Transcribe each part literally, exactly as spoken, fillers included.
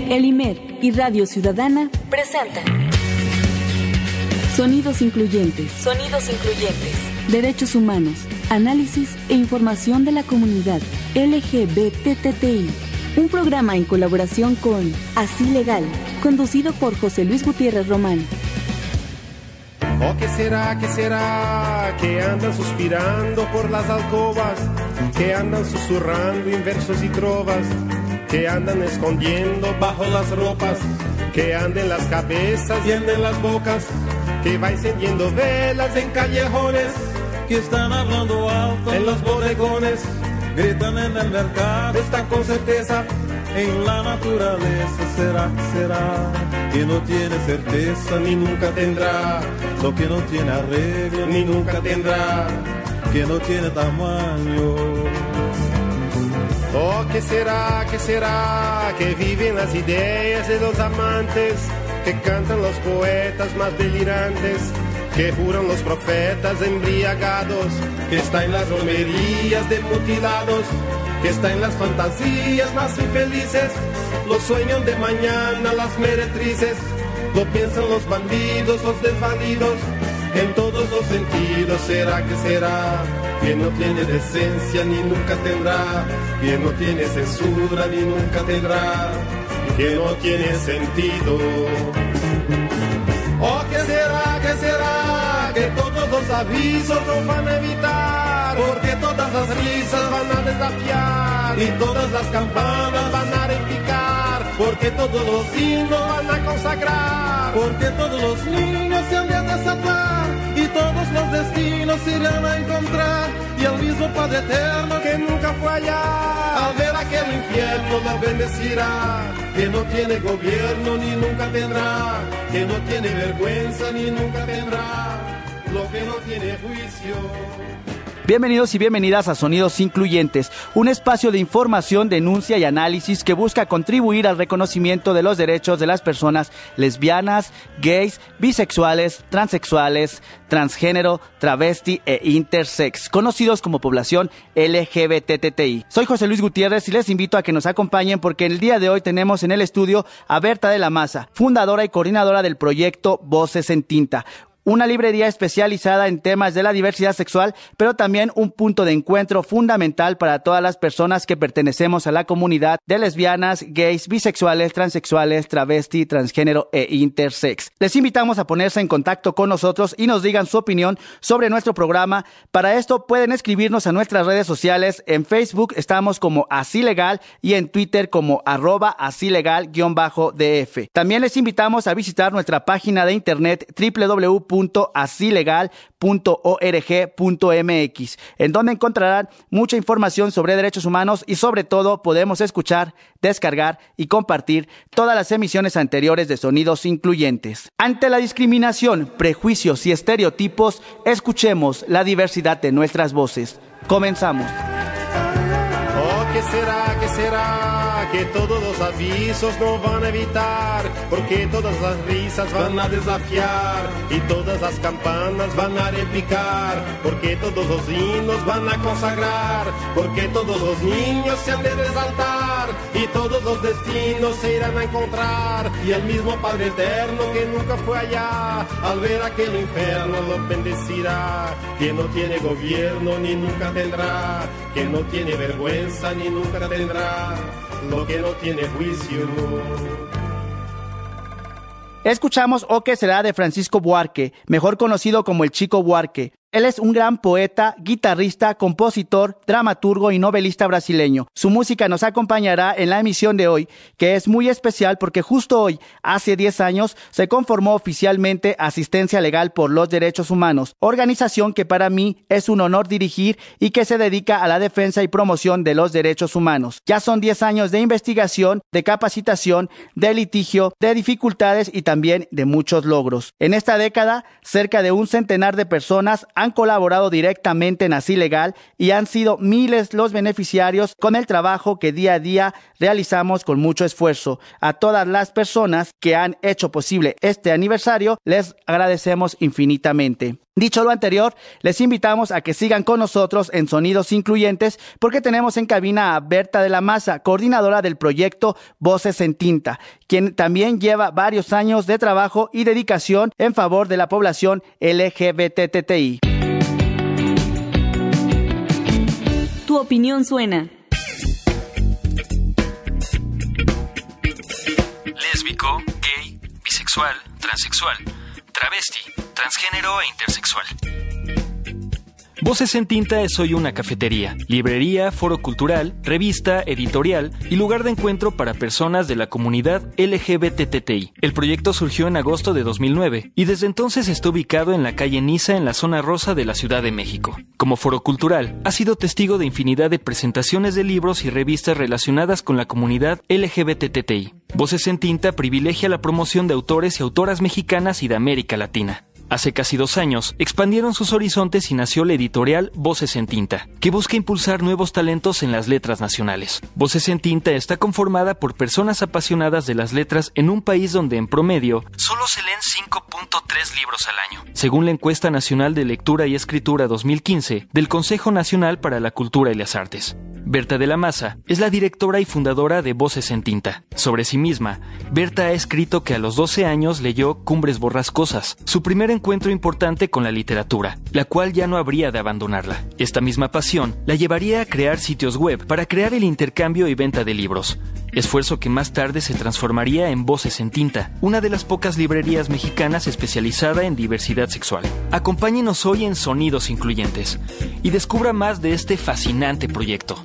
El IMER y Radio Ciudadana presentan Sonidos Incluyentes. Sonidos Incluyentes. Derechos humanos, análisis e información de la comunidad L G B T T I. Un programa en colaboración con Así Legal, conducido por José Luis Gutiérrez Román. Oh, ¿qué será, qué será? Que andan suspirando por las alcobas, que andan susurrando en versos y trovas, que andan escondiendo bajo las ropas, que anden las cabezas y anden las bocas, que va encendiendo velas en callejones, que están hablando alto en los bodegones, gritan en el mercado, están con certeza en la naturaleza. Será, será que no tiene certeza ni nunca tendrá, lo que no tiene arreglo ni nunca tendrá, que no tiene tamaño. Oh, ¿qué será, qué será? Que viven las ideas de los amantes, que cantan los poetas más delirantes, que juran los profetas embriagados, que está en las romerías de mutilados, que está en las fantasías más infelices, los sueños de mañana las meretrices, lo piensan los bandidos, los desvalidos, en todos los sentidos. ¿Será que será? Que no tiene decencia ni nunca tendrá, que no tiene censura ni nunca tendrá, que no tiene sentido. Oh, ¿qué será, qué será? Que todos los avisos nos van a evitar, porque todas las risas van a desafiar y todas las campanas van a repicar, porque todos los himnos van a consagrar, porque todos los niños se han de desatar y todos los destinos se irán a encontrar, y el mismo Padre Eterno que nunca fue allá, al ver aquel infierno lo bendecirá, que no tiene gobierno ni nunca tendrá, que no tiene vergüenza ni nunca tendrá, lo que no tiene juicio. Bienvenidos y bienvenidas a Sonidos Incluyentes, un espacio de información, denuncia y análisis que busca contribuir al reconocimiento de los derechos de las personas lesbianas, gays, bisexuales, transexuales, transgénero, travesti e intersex, conocidos como población L G B T T I. Soy José Luis Gutiérrez y les invito a que nos acompañen porque el día de hoy tenemos en el estudio a Berta de la Maza, fundadora y coordinadora del proyecto Voces en Tinta, una librería especializada en temas de la diversidad sexual, pero también un punto de encuentro fundamental para todas las personas que pertenecemos a la comunidad de lesbianas, gays, bisexuales, transexuales, travesti, transgénero e intersex. Les invitamos a ponerse en contacto con nosotros y nos digan su opinión sobre nuestro programa. Para esto pueden escribirnos a nuestras redes sociales. En Facebook estamos como Así Legal y en Twitter como arroba así legal guión bajo D F. También les invitamos a visitar nuestra página de internet doble u doble u doble u punto así legal punto org punto m x, en donde encontrarán mucha información sobre derechos humanos y sobre todo podemos escuchar, descargar y compartir todas las emisiones anteriores de Sonidos Incluyentes. Ante la discriminación, prejuicios y estereotipos, escuchemos la diversidad de nuestras voces. Comenzamos. Oh, ¿qué será, qué será? Que todos los avisos no van a evitar, porque todas las risas van a desafiar y todas las campanas van a repicar, porque todos los himnos van a consagrar, porque todos los niños se han de resaltar y todos los destinos se irán a encontrar, y el mismo Padre Eterno que nunca fue allá, al ver aquel infierno lo bendecirá, que no tiene gobierno ni nunca tendrá, que no tiene vergüenza ni nunca tendrá, lo que no tiene juicio. Escuchamos O que será de Francisco Buarque, mejor conocido como el Chico Buarque. Él es un gran poeta, guitarrista, compositor, dramaturgo y novelista brasileño. Su música nos acompañará en la emisión de hoy, que es muy especial porque justo hoy, hace diez años, se conformó oficialmente Asistencia Legal por los Derechos Humanos, organización que para mí es un honor dirigir y que se dedica a la defensa y promoción de los derechos humanos. Ya son diez años de investigación, de capacitación, de litigio, de dificultades y también de muchos logros. En esta década, cerca de un centenar de personas han han colaborado directamente en Así Legal y han sido miles los beneficiarios con el trabajo que día a día realizamos con mucho esfuerzo. A todas las personas que han hecho posible este aniversario, les agradecemos infinitamente. Dicho lo anterior, les invitamos a que sigan con nosotros en Sonidos Incluyentes porque tenemos en cabina a Berta de la Maza, coordinadora del proyecto Voces en Tinta, quien también lleva varios años de trabajo y dedicación en favor de la población L G B T T I. Tu opinión suena. Lésbico, gay, bisexual, transexual, travesti, transgénero e intersexual. Voces en Tinta es hoy una cafetería, librería, foro cultural, revista, editorial y lugar de encuentro para personas de la comunidad L G B T T I. El proyecto surgió en agosto de dos mil nueve y desde entonces está ubicado en la calle Niza en la zona rosa de la Ciudad de México. Como foro cultural, ha sido testigo de infinidad de presentaciones de libros y revistas relacionadas con la comunidad L G B T T I. Voces en Tinta privilegia la promoción de autores y autoras mexicanas y de América Latina. Hace casi dos años, expandieron sus horizontes y nació la editorial Voces en Tinta, que busca impulsar nuevos talentos en las letras nacionales. Voces en Tinta está conformada por personas apasionadas de las letras en un país donde, en promedio, solo se leen cinco punto tres libros al año, según la Encuesta Nacional de Lectura y Escritura dos mil quince del Consejo Nacional para la Cultura y las Artes. Berta de la Maza es la directora y fundadora de Voces en Tinta. Sobre sí misma, Berta ha escrito que a los doce años leyó Cumbres Borrascosas, su primer encuentro importante con la literatura, la cual ya no habría de abandonarla. Esta misma pasión la llevaría a crear sitios web para crear el intercambio y venta de libros, esfuerzo que más tarde se transformaría en Voces en Tinta, una de las pocas librerías mexicanas especializada en diversidad sexual. Acompáñenos hoy en Sonidos Incluyentes y descubra más de este fascinante proyecto.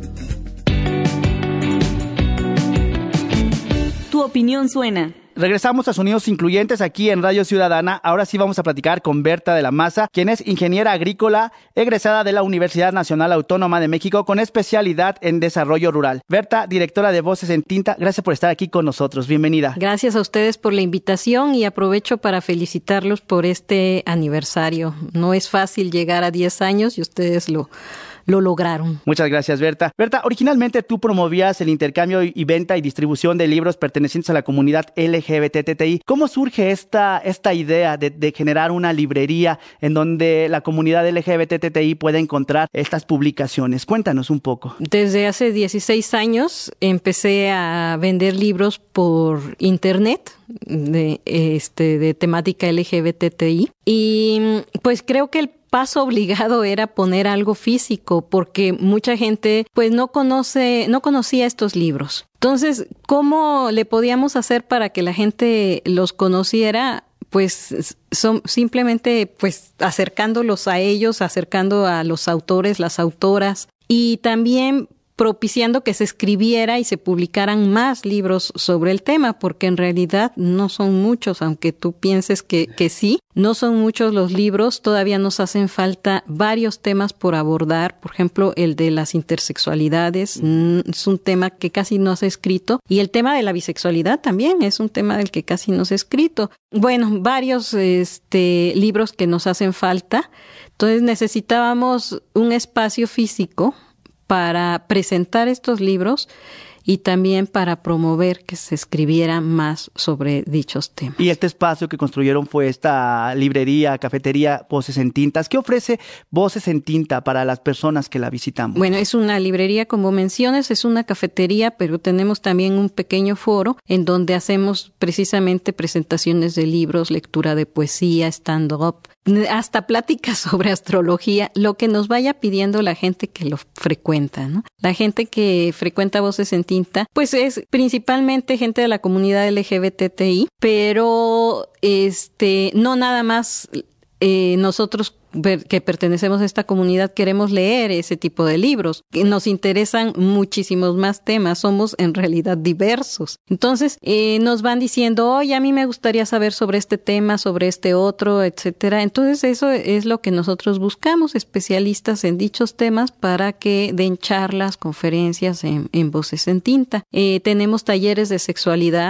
Tu opinión suena. Regresamos a Sonidos Incluyentes aquí en Radio Ciudadana. Ahora sí vamos a platicar con Berta de la Maza, quien es ingeniera agrícola, egresada de la Universidad Nacional Autónoma de México con especialidad en desarrollo rural. Berta, directora de Voces en Tinta, gracias por estar aquí con nosotros. Bienvenida. Gracias a ustedes por la invitación y aprovecho para felicitarlos por este aniversario. No es fácil llegar a diez años y ustedes lo... lo lograron. Muchas gracias, Berta. Berta, originalmente tú promovías el intercambio y venta y distribución de libros pertenecientes a la comunidad L G B T T I. ¿Cómo surge esta, esta idea de, de generar una librería en donde la comunidad L G B T T I pueda encontrar estas publicaciones? Cuéntanos un poco. Desde hace dieciséis años empecé a vender libros por internet de, este, de temática L G B T T I y pues creo que el paso obligado era poner algo físico porque mucha gente pues no conoce, no conocía estos libros. Entonces, ¿cómo le podíamos hacer para que la gente los conociera? Pues son simplemente pues acercándolos a ellos, acercando a los autores, las autoras y también propiciando que se escribiera y se publicaran más libros sobre el tema, porque en realidad no son muchos, aunque tú pienses que, que sí, no son muchos los libros, todavía nos hacen falta varios temas por abordar, por ejemplo, el de las intersexualidades, mm, es un tema que casi no se ha escrito, y el tema de la bisexualidad también es un tema del que casi no se ha escrito. Bueno, varios este, libros que nos hacen falta, entonces necesitábamos un espacio físico para presentar estos libros y también para promover que se escribiera más sobre dichos temas. Y este espacio que construyeron fue esta librería, cafetería Voces en Tintas. ¿Qué ofrece Voces en Tinta para las personas que la visitamos? Bueno, es una librería, como mencionas, es una cafetería, pero tenemos también un pequeño foro en donde hacemos precisamente presentaciones de libros, lectura de poesía, stand-up, hasta pláticas sobre astrología, lo que nos vaya pidiendo la gente que lo frecuenta, ¿no? La gente que frecuenta Voces en Tinta, pues es principalmente gente de la comunidad L G B T T I, pero este no nada más eh, nosotros que pertenecemos a esta comunidad queremos leer ese tipo de libros. Nos interesan muchísimos más temas, somos en realidad diversos. Entonces, eh, nos van diciendo, oye, a mí me gustaría saber sobre este tema, sobre este otro, etcétera. Entonces, eso es lo que nosotros buscamos, especialistas en dichos temas para que den charlas, conferencias en, en Voces en Tinta. Eh, tenemos talleres de sexualidad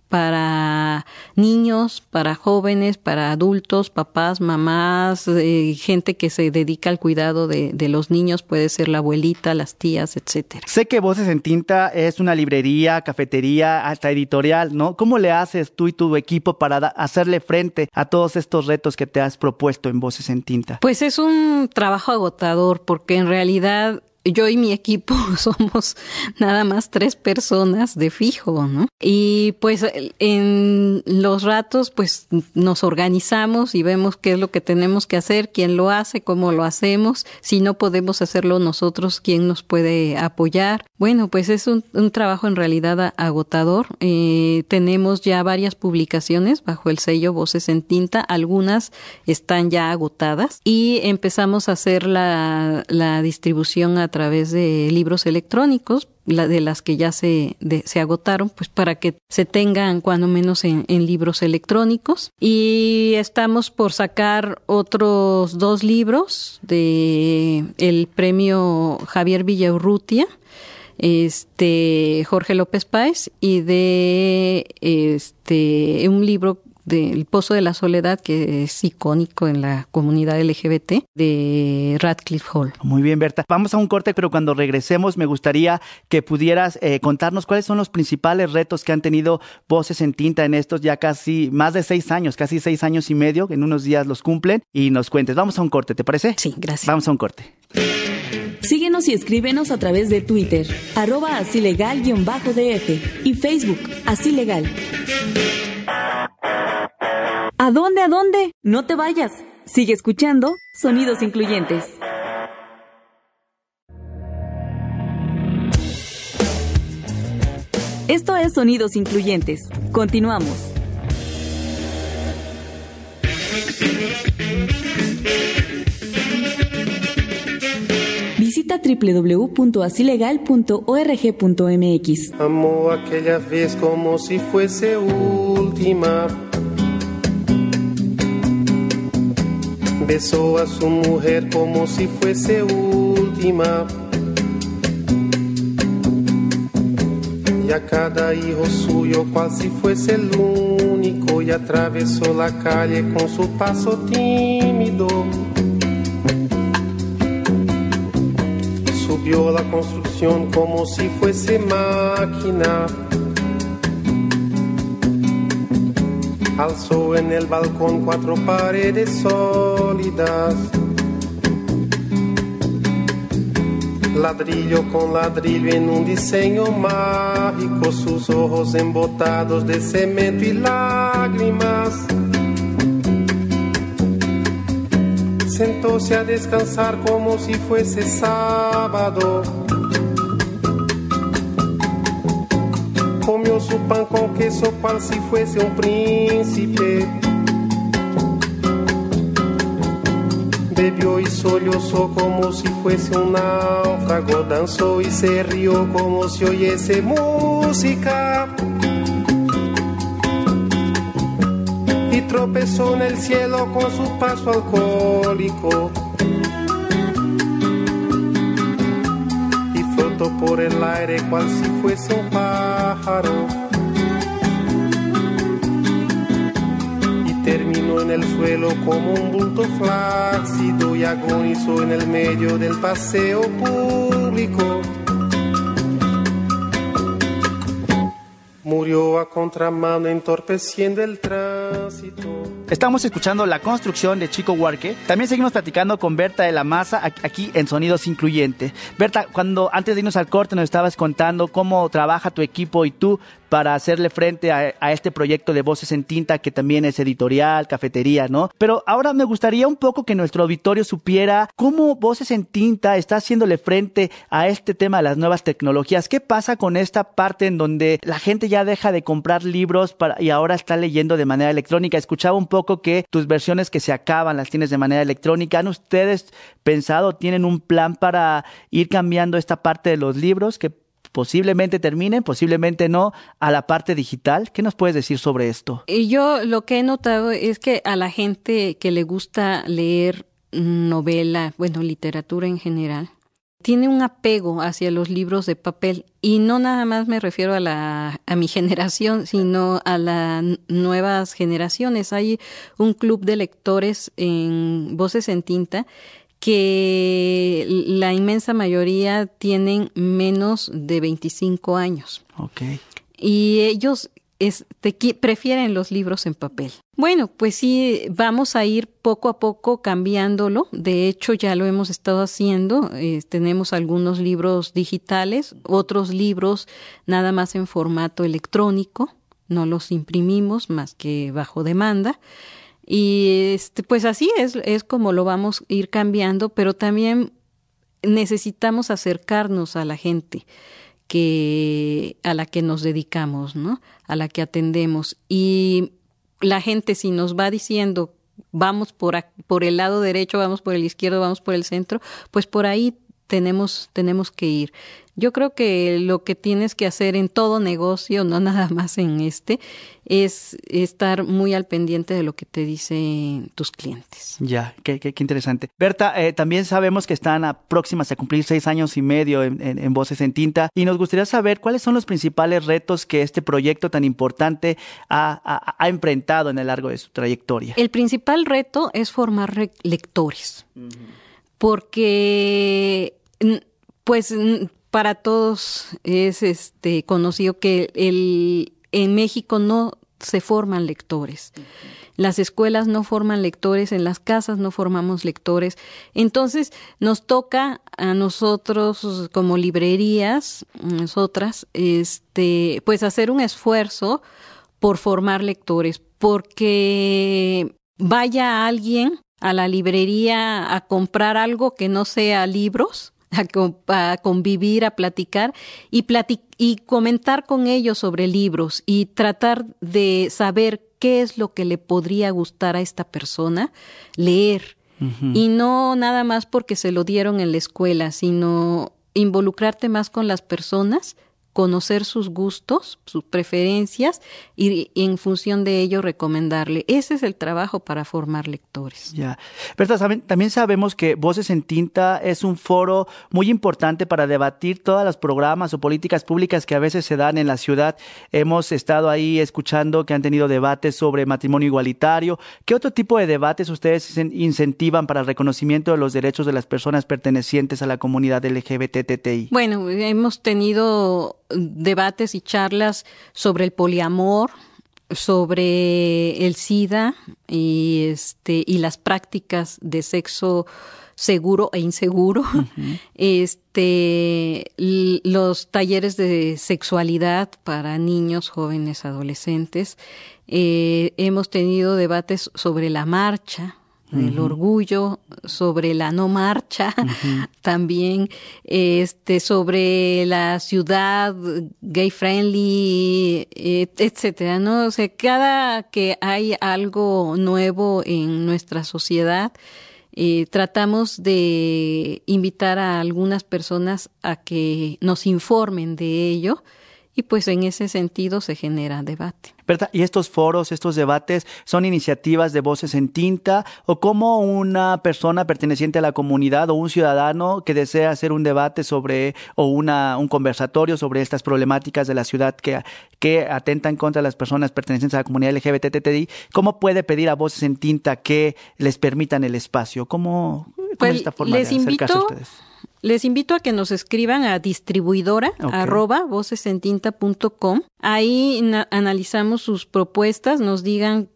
para niños, para jóvenes, para adultos, papás, mamás, eh, gente que se dedica al cuidado de, de los niños, puede ser la abuelita, las tías, etcétera. Sé que Voces en Tinta es una librería, cafetería, hasta editorial, ¿no? ¿Cómo le haces tú y tu equipo para da- hacerle frente a todos estos retos que te has propuesto en Voces en Tinta? Pues es un trabajo agotador, porque en realidad yo y mi equipo somos nada más tres personas de fijo, ¿no? Y pues en los ratos pues nos organizamos y vemos qué es lo que tenemos que hacer, quién lo hace, cómo lo hacemos, si no podemos hacerlo nosotros, quién nos puede apoyar. Bueno, pues es un, un trabajo en realidad agotador. Eh, tenemos ya varias publicaciones bajo el sello Voces en Tinta, algunas están ya agotadas y empezamos a hacer la, la distribución a través de libros electrónicos, la de las que ya se, de, se agotaron, pues para que se tengan cuando menos en, en libros electrónicos. Y estamos por sacar otros dos libros de el premio Javier Villaurrutia, este Jorge López Páez, y de este un libro del Pozo de la Soledad, que es icónico en la comunidad L G B T, de Radcliffe Hall. Muy bien, Berta. Vamos a un corte, pero cuando regresemos me gustaría que pudieras eh, contarnos cuáles son los principales retos que han tenido Voces en Tinta en estos ya casi más de seis años, casi seis años y medio, en unos días los cumplen, y nos cuentes. Vamos a un corte, ¿te parece? Sí, gracias. Vamos a un corte. Síguenos y escríbenos a través de Twitter, arroba así legal guión bajo D F, y Facebook, Así Legal. ¿A dónde, a dónde? No te vayas. Sigue escuchando Sonidos Incluyentes. Esto es Sonidos Incluyentes. Continuamos. Visita doble u doble u doble u punto así legal punto org punto m x. Amó aquella vez como si fuese última. Besó a su mujer como si fuese última. Y a cada hijo suyo cual si fuese el único. Y atravesó la calle con su paso tímido. Subió la construcción como si fuese máquina. Alzó en el balcón cuatro paredes sólidas. Ladrillo con ladrillo en un diseño mágico. Sus ojos embotados de cemento y lágrimas. Sentóse a descansar como si fuese sábado. Comió su pan con queso cual si fuese un príncipe. Bebió y sollozó como si fuese un náufrago. Danzó y se rió como si oyese música. Y tropezó en el cielo con su paso alcohólico. Y flotó por el aire cual si fuese un pájaro. Y terminó en el suelo como un bulto flácido. Y agonizó en el medio del paseo público. Murió a contramano entorpeciendo el tránsito. Estamos escuchando La Construcción de Chico Huarque. También seguimos platicando con Berta de la Maza aquí en Sonidos Incluyentes. Berta, cuando antes de irnos al corte nos estabas contando cómo trabaja tu equipo y tú para hacerle frente a, a este proyecto de Voces en Tinta, que también es editorial, cafetería, ¿no? Pero ahora me gustaría un poco que nuestro auditorio supiera cómo Voces en Tinta está haciéndole frente a este tema de las nuevas tecnologías. ¿Qué pasa con esta parte en donde la gente ya deja de comprar libros para, y ahora está leyendo de manera electrónica? Escuchaba un poco que tus versiones que se acaban las tienes de manera electrónica. ¿Han ustedes pensado, tienen un plan para ir cambiando esta parte de los libros que posiblemente terminen, posiblemente no, a la parte digital? ¿Qué nos puedes decir sobre esto? Yo lo que he notado es que a la gente que le gusta leer novela, bueno, literatura en general, tiene un apego hacia los libros de papel. Y no nada más me refiero a la a mi generación, sino a las nuevas generaciones. Hay un club de lectores en Voces en Tinta que la inmensa mayoría tienen menos de veinticinco años. Okay. Y ellos este, prefieren los libros en papel. Bueno, pues sí, vamos a ir poco a poco cambiándolo. De hecho, ya lo hemos estado haciendo. Eh, tenemos algunos libros digitales, otros libros nada más en formato electrónico. No los imprimimos más que bajo demanda. Y este, pues así es, es como lo vamos a ir cambiando, pero también necesitamos acercarnos a la gente que a la que nos dedicamos, ¿no? A la que atendemos. Y la gente, si nos va diciendo vamos por a, por el lado derecho, vamos por el izquierdo, vamos por el centro, pues por ahí tenemos tenemos que ir. Yo creo que lo que tienes que hacer en todo negocio, no nada más en este, es estar muy al pendiente de lo que te dicen tus clientes. Ya, qué, qué, qué interesante. Berta, eh, también sabemos que están a próximas a cumplir seis años y medio en, en, en Voces en Tinta y nos gustaría saber cuáles son los principales retos que este proyecto tan importante ha, ha, ha enfrentado en el largo de su trayectoria. El principal reto es formar re- lectores, uh-huh. porque pues para todos es este conocido que el en México no se forman lectores. Uh-huh. Las escuelas no forman lectores, en las casas no formamos lectores. Entonces, nos toca a nosotros como librerías, nosotras, este, pues hacer un esfuerzo por formar lectores, porque vaya alguien a la librería a comprar algo que no sea libros, A, a convivir, a platicar y, platic- y comentar con ellos sobre libros y tratar de saber qué es lo que le podría gustar a esta persona leer. Uh-huh. Y no nada más porque se lo dieron en la escuela, sino involucrarte más con las personas, conocer sus gustos, sus preferencias y, y en función de ello recomendarle. Ese es el trabajo para formar lectores. Ya. Pero también sabemos que Voces en Tinta es un foro muy importante para debatir todos los programas o políticas públicas que a veces se dan en la ciudad. Hemos estado ahí escuchando que han tenido debates sobre matrimonio igualitario. ¿Qué otro tipo de debates ustedes incentivan para el reconocimiento de los derechos de las personas pertenecientes a la comunidad L G B T T I? Bueno, hemos tenido debates y charlas sobre el poliamor, sobre el SIDA y este y las prácticas de sexo seguro e inseguro, uh-huh. este l- los talleres de sexualidad para niños, jóvenes, adolescentes. Eh, hemos tenido debates sobre la marcha, el uh-huh. orgullo, sobre la no marcha, uh-huh. también este sobre la ciudad gay friendly, etcétera, ¿no? O sea, cada que hay algo nuevo en nuestra sociedad, eh, tratamos de invitar a algunas personas a que nos informen de ello. Y pues en ese sentido se genera debate. Berta, ¿y estos foros, estos debates son iniciativas de Voces en Tinta o cómo una persona perteneciente a la comunidad o un ciudadano que desea hacer un debate sobre o una un conversatorio sobre estas problemáticas de la ciudad que, que atentan contra las personas pertenecientes a la comunidad L G B T T I, cómo puede pedir a Voces en Tinta que les permitan el espacio? ¿Cómo, cómo pues es esta forma les de acercarse invito, a ustedes? Les invito a que nos escriban a distribuidora okay. arroba vocesentinta punto com. Ahí na- analizamos sus propuestas, nos digan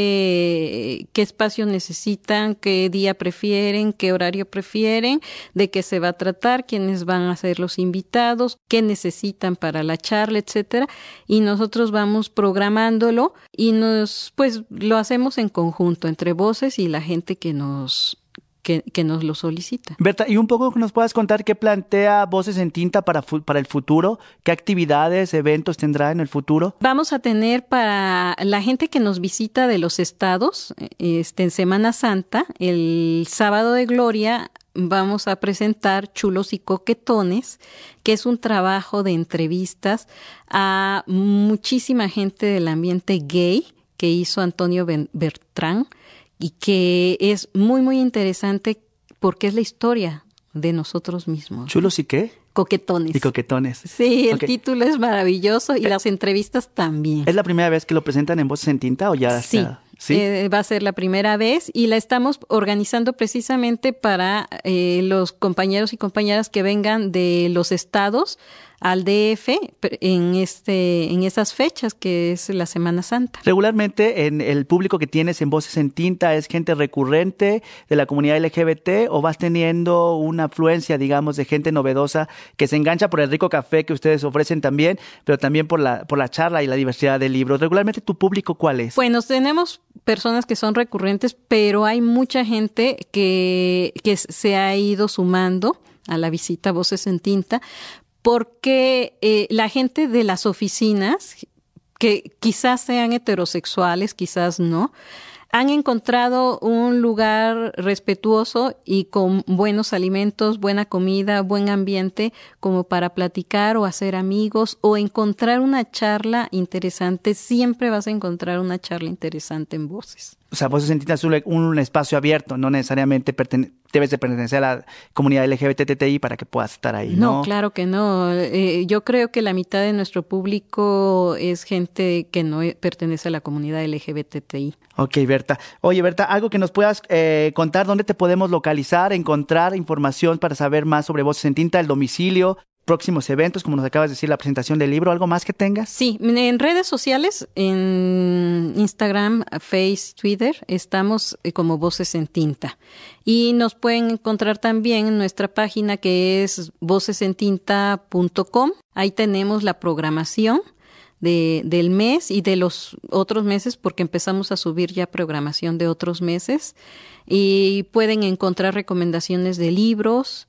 qué, qué espacio necesitan, qué día prefieren, qué horario prefieren, de qué se va a tratar, quiénes van a ser los invitados, qué necesitan para la charla, etcétera. Y nosotros vamos programándolo y nos, pues, lo hacemos en conjunto entre Voces y la gente que nos Que, que nos lo solicita. Berta, y un poco que nos puedas contar qué plantea Voces en Tinta para, para el futuro, qué actividades, eventos tendrá en el futuro. Vamos a tener para la gente que nos visita de los estados, este, en Semana Santa, el sábado de Gloria, vamos a presentar Chulos y Coquetones, que es un trabajo de entrevistas a muchísima gente del ambiente gay que hizo Antonio Bertrán, y que es muy, muy interesante porque es la historia de nosotros mismos. ¿Chulos y qué? Coquetones. Y coquetones. Sí, el okay. título es maravilloso y eh, las entrevistas también. ¿Es la primera vez que lo presentan en Voces en Tinta o ya sí. está? Sí, eh, va a ser la primera vez y la estamos organizando precisamente para eh, los compañeros y compañeras que vengan de los estados al D F en este en esas fechas que es la Semana Santa. Regularmente en el público que tienes en Voces en Tinta es gente recurrente de la comunidad L G B T o vas teniendo una afluencia, digamos, de gente novedosa que se engancha por el rico café que ustedes ofrecen también, pero también por la por la charla y la diversidad de libros. Regularmente tu público ¿cuál es? Bueno, tenemos personas que son recurrentes, pero hay mucha gente que que se ha ido sumando a la visita Voces en Tinta. Porque eh, la gente de las oficinas, que quizás sean heterosexuales, quizás no, han encontrado un lugar respetuoso y con buenos alimentos, buena comida, buen ambiente, como para platicar o hacer amigos o encontrar una charla interesante. Siempre vas a encontrar una charla interesante en Voces. O sea, Voces en Tinta es un, un espacio abierto, no necesariamente pertene- debes de pertenecer a la comunidad L G B T T I para que puedas estar ahí, ¿no? No, claro que no. Eh, yo creo que la mitad de nuestro público es gente que no pertenece a la comunidad L G B T T I. Ok, Berta. Oye, Berta, algo que nos puedas eh, contar, ¿dónde te podemos localizar, encontrar información para saber más sobre Voces en Tinta, el domicilio, próximos eventos, como nos acabas de decir, la presentación del libro, algo más que tengas? Sí, en redes sociales, en Instagram, Face, Twitter, estamos como Voces en Tinta. Y nos pueden encontrar también en nuestra página que es voces en tinta punto com. Ahí tenemos la programación de, del mes y de los otros meses, porque empezamos a subir ya programación de otros meses. Y pueden encontrar recomendaciones de libros,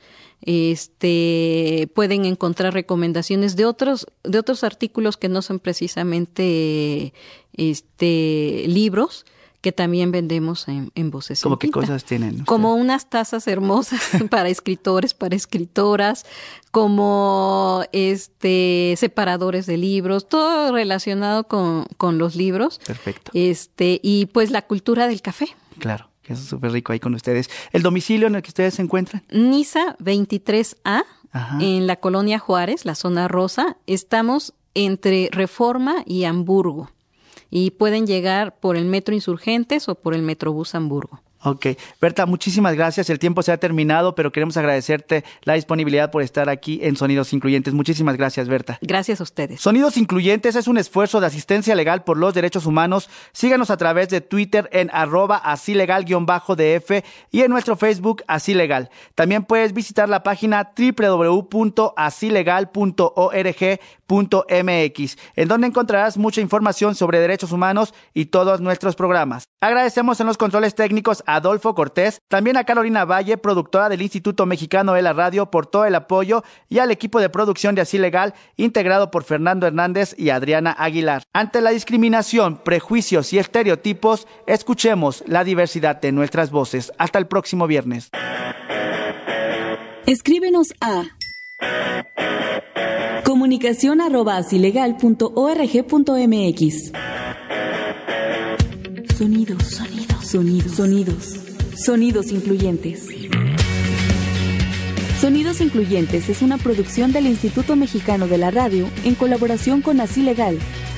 este pueden encontrar recomendaciones de otros de otros artículos que no son precisamente este libros que también vendemos en, en Voces ¿Cómo en qué Tinta. cosas tienen ustedes? Como unas tazas hermosas para escritores, para escritoras, como este separadores de libros, todo relacionado con, con los libros. Perfecto. Este y pues la cultura del café. Claro. Eso es súper rico ahí con ustedes. ¿El domicilio en el que ustedes se encuentran? Niza veintitrés A, Ajá. En la Colonia Juárez, la zona rosa. Estamos entre Reforma y Hamburgo. Y pueden llegar por el Metro Insurgentes o por el Metrobús Hamburgo. Ok. Berta, muchísimas gracias. El tiempo se ha terminado, pero queremos agradecerte la disponibilidad por estar aquí en Sonidos Incluyentes. Muchísimas gracias, Berta. Gracias a ustedes. Sonidos Incluyentes es un esfuerzo de asistencia legal por los derechos humanos. Síganos a través de Twitter en arroba así legal guión bajo D F y en nuestro Facebook Así Legal. También puedes visitar la página doble u doble u doble u punto así legal punto org punto m x, en donde encontrarás mucha información sobre derechos humanos y todos nuestros programas. Agradecemos en los controles técnicos a Adolfo Cortés, también a Carolina Valle, productora del Instituto Mexicano de la Radio, por todo el apoyo, y al equipo de producción de Así Legal, integrado por Fernando Hernández y Adriana Aguilar. Ante la discriminación, prejuicios y estereotipos, escuchemos la diversidad de nuestras voces. Hasta el próximo viernes. Escríbenos a comunicación arroba asilegal punto org punto m x. Sonidos, sonidos, sonidos, sonidos, sonidos incluyentes. Sonidos Incluyentes es una producción del Instituto Mexicano de la Radio en colaboración con Así Legal,